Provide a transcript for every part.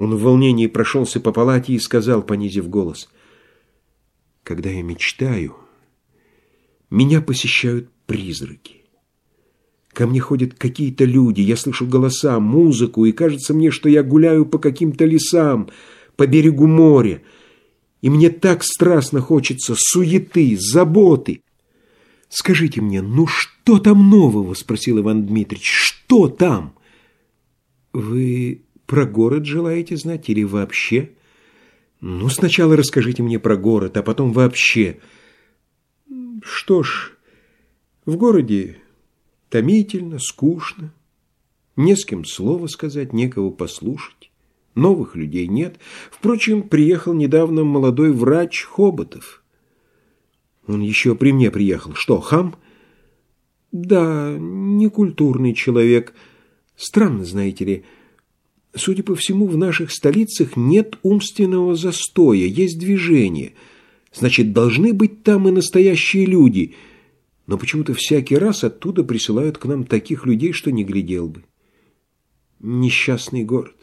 Он в волнении прошелся по палате и сказал, понизив голос: «Когда я мечтаю, меня посещают призраки. Ко мне ходят какие-то люди, я слышу голоса, музыку, и кажется мне, что я гуляю по каким-то лесам, по берегу моря, и мне так страстно хочется суеты, заботы». «Скажите мне, ну что там нового?» — спросил Иван Дмитрич. «Что там?» «Вы про город желаете знать или вообще?» «Ну, сначала расскажите мне про город, а потом вообще». «Что ж, в городе томительно, скучно, не с кем слова сказать, некого послушать, новых людей нет. Впрочем, приехал недавно молодой врач Хоботов». «Он еще при мне приехал. Что, хам?» «Да, некультурный человек. Странно, знаете ли. Судя по всему, в наших столицах нет умственного застоя, есть движение. Значит, должны быть там и настоящие люди. Но почему-то всякий раз оттуда присылают к нам таких людей, что не глядел бы. Несчастный город».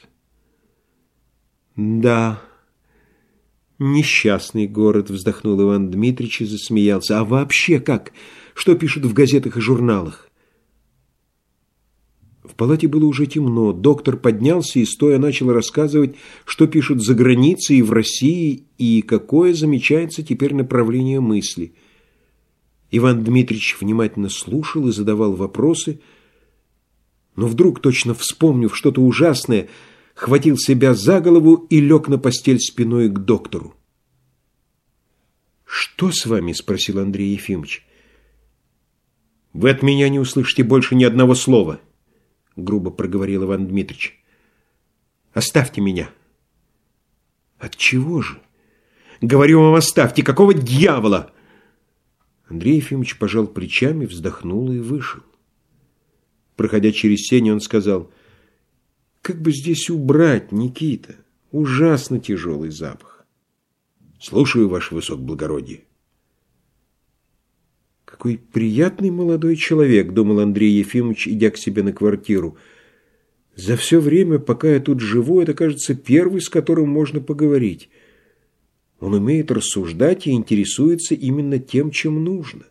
«Да, несчастный город», — вздохнул Иван Дмитрич и засмеялся. «А вообще как? Что пишут в газетах и журналах?» В палате было уже темно. Доктор поднялся и, стоя, начал рассказывать, что пишут за границей и в России, и какое замечается теперь направление мысли. Иван Дмитрич внимательно слушал и задавал вопросы, но вдруг, точно вспомнив что-то ужасное, хватил себя за голову и лег на постель спиной к доктору. «Что с вами?» — спросил Андрей Ефимович. «Вы от меня не услышите больше ни одного слова», — грубо проговорил Иван Дмитрич. «Оставьте меня». «Отчего же? Говорю вам, оставьте. Какого дьявола?» Андрей Ефимович пожал плечами, вздохнул и вышел. Проходя через сени, он сказал: «Как бы здесь убрать, Никита? Ужасно тяжелый запах». «Слушаю, ваше высокоблагородие». «Какой приятный молодой человек», — думал Андрей Ефимович, идя к себе на квартиру. «За все время, пока я тут живу, это, кажется, первый, с которым можно поговорить. Он умеет рассуждать и интересуется именно тем, чем нужно».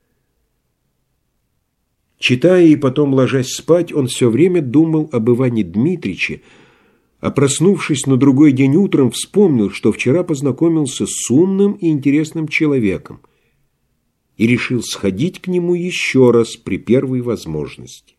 Читая и потом ложась спать, он все время думал об Иване Дмитриче, а проснувшись на другой день утром, вспомнил, что вчера познакомился с умным и интересным человеком и решил сходить к нему еще раз при первой возможности.